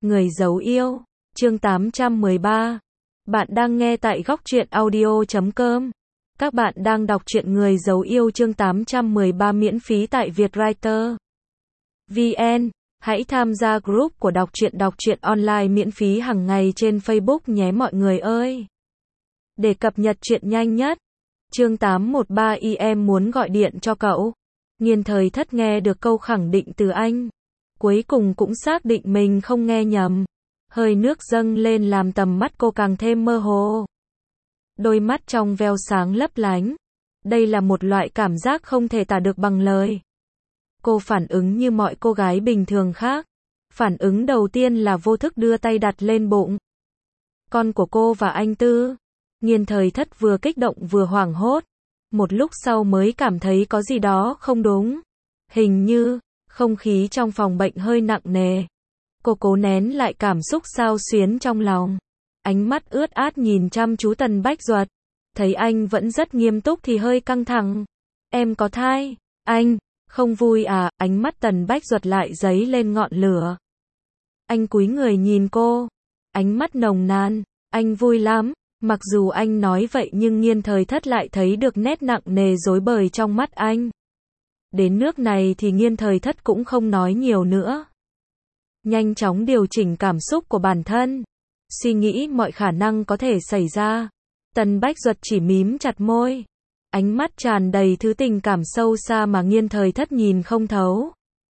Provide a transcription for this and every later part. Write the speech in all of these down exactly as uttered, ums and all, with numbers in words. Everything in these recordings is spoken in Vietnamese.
Người giấu yêu, chương tám trăm mười ba. Bạn đang nghe tại góc truyện audio chấm com. Các bạn đang đọc truyện Người giấu yêu chương tám trăm mười ba miễn phí tại Vietwriter vê en. Hãy tham gia group của đọc truyện đọc truyện online miễn phí hàng ngày trên Facebook nhé mọi người ơi. Để cập nhật truyện nhanh nhất. Chương tám trăm mười ba y em muốn gọi điện cho cậu. Nghiên thời thất nghe được câu khẳng định từ anh. Cuối cùng cũng xác định mình không nghe nhầm. Hơi nước dâng lên làm tầm mắt cô càng thêm mơ hồ. Đôi mắt trong veo sáng lấp lánh. Đây là một loại cảm giác không thể tả được bằng lời. Cô phản ứng như mọi cô gái bình thường khác. Phản ứng đầu tiên là vô thức đưa tay đặt lên bụng. Con của cô và anh Tư. Nghiên thời thất vừa kích động vừa hoảng hốt. Một lúc sau mới cảm thấy có gì đó không đúng. Hình như không khí trong phòng bệnh hơi nặng nề. Cô cố nén lại cảm xúc xao xuyến trong lòng. Ánh mắt ướt át nhìn chăm chú Tần Bách Duật. Thấy anh vẫn rất nghiêm túc thì hơi căng thẳng. Em có thai. Anh, không vui à? Ánh mắt Tần Bách Duật lại dấy lên ngọn lửa. Anh cúi người nhìn cô. Ánh mắt nồng nàn. Anh vui lắm. Mặc dù anh nói vậy nhưng nghiên thời thất lại thấy được nét nặng nề rối bời trong mắt anh. Đến nước này thì nghiên thời thất cũng không nói nhiều nữa. Nhanh chóng điều chỉnh cảm xúc của bản thân. Suy nghĩ mọi khả năng có thể xảy ra. Tần Bách Duật chỉ mím chặt môi. Ánh mắt tràn đầy thứ tình cảm sâu xa mà nghiên thời thất nhìn không thấu.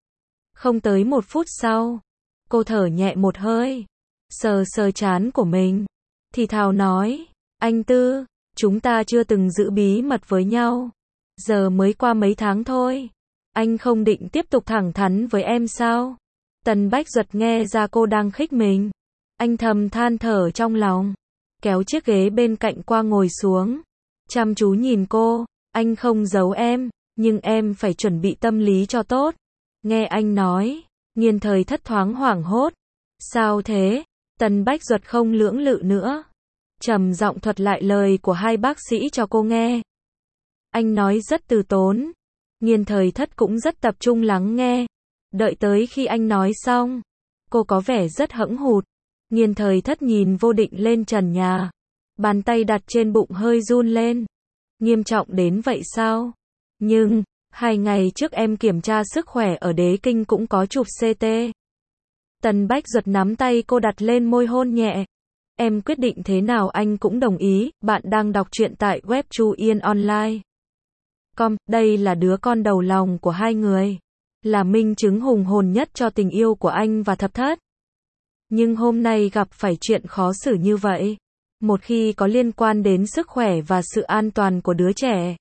Không tới một phút sau. Cô thở nhẹ một hơi. Sờ sờ trán của mình. Thì thào nói. Anh Tư, chúng ta chưa từng giữ bí mật với nhau. Giờ mới qua mấy tháng thôi. Anh không định tiếp tục thẳng thắn với em sao? Tần Bách Duật nghe ra cô đang khích mình. Anh thầm than thở trong lòng. Kéo chiếc ghế bên cạnh qua ngồi xuống. Chăm chú nhìn cô. Anh không giấu em, nhưng em phải chuẩn bị tâm lý cho tốt. Nghe anh nói. Nghiên thời thất thoáng hoảng hốt. Sao thế? Tần Bách Duật không lưỡng lự nữa. Trầm giọng thuật lại lời của hai bác sĩ cho cô nghe. Anh nói rất từ tốn. Nghiên thời thất cũng rất tập trung lắng nghe. Đợi tới khi anh nói xong. Cô có vẻ rất hẫng hụt. Nghiên thời thất nhìn vô định lên trần nhà. Bàn tay đặt trên bụng hơi run lên. Nghiêm trọng đến vậy sao? Nhưng, hai ngày trước em kiểm tra sức khỏe ở Đế Kinh cũng có chụp xê tê. Tần Bách Duật nắm tay cô đặt lên môi hôn nhẹ. Em quyết định thế nào anh cũng đồng ý. Bạn đang đọc truyện tại web Chu Yên Online. Com, đây là đứa con đầu lòng của hai người. Là minh chứng hùng hồn nhất cho tình yêu của anh và thập thất. Nhưng hôm nay gặp phải chuyện khó xử như vậy. Một khi có liên quan đến sức khỏe và sự an toàn của đứa trẻ.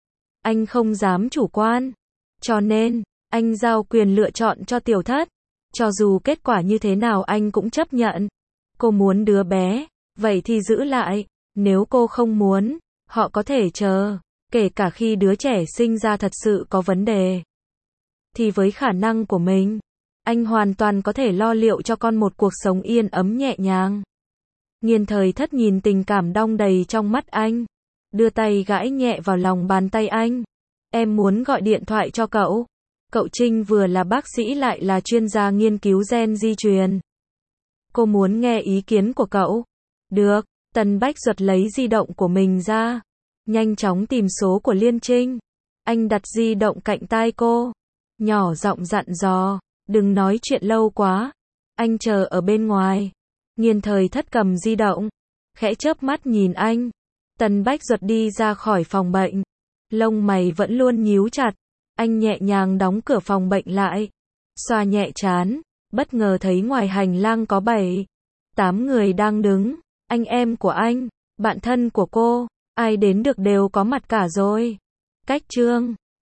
Anh không dám chủ quan. Cho nên, anh giao quyền lựa chọn cho tiểu thất. Cho dù kết quả như thế nào anh cũng chấp nhận. Cô muốn đứa bé, vậy thì giữ lại. Nếu cô không muốn, họ có thể chờ. Kể cả khi đứa trẻ sinh ra thật sự có vấn đề. Thì với khả năng của mình, anh hoàn toàn có thể lo liệu cho con một cuộc sống yên ấm nhẹ nhàng. Nghiên thời thất nhìn tình cảm đong đầy trong mắt anh. Đưa tay gãi nhẹ vào lòng bàn tay anh. Em muốn gọi điện thoại cho cậu. Cậu Trinh vừa là bác sĩ lại là chuyên gia nghiên cứu gen di truyền. Cô muốn nghe ý kiến của cậu. Được, Tần Bách Duật lấy di động của mình ra. Nhanh chóng tìm số của Liên Trinh. Anh đặt di động cạnh tai cô. Nhỏ giọng dặn dò. Đừng nói chuyện lâu quá. Anh chờ ở bên ngoài. Nghiên thời thất cầm di động. Khẽ chớp mắt nhìn anh. Tần Bách Duật đi ra khỏi phòng bệnh. Lông mày vẫn luôn nhíu chặt. Anh nhẹ nhàng đóng cửa phòng bệnh lại. Xoa nhẹ trán. Bất ngờ thấy ngoài hành lang có bảy, tám người đang đứng. Anh em của anh, bạn thân của cô. Ai đến được đều có mặt cả rồi. Cách Trương,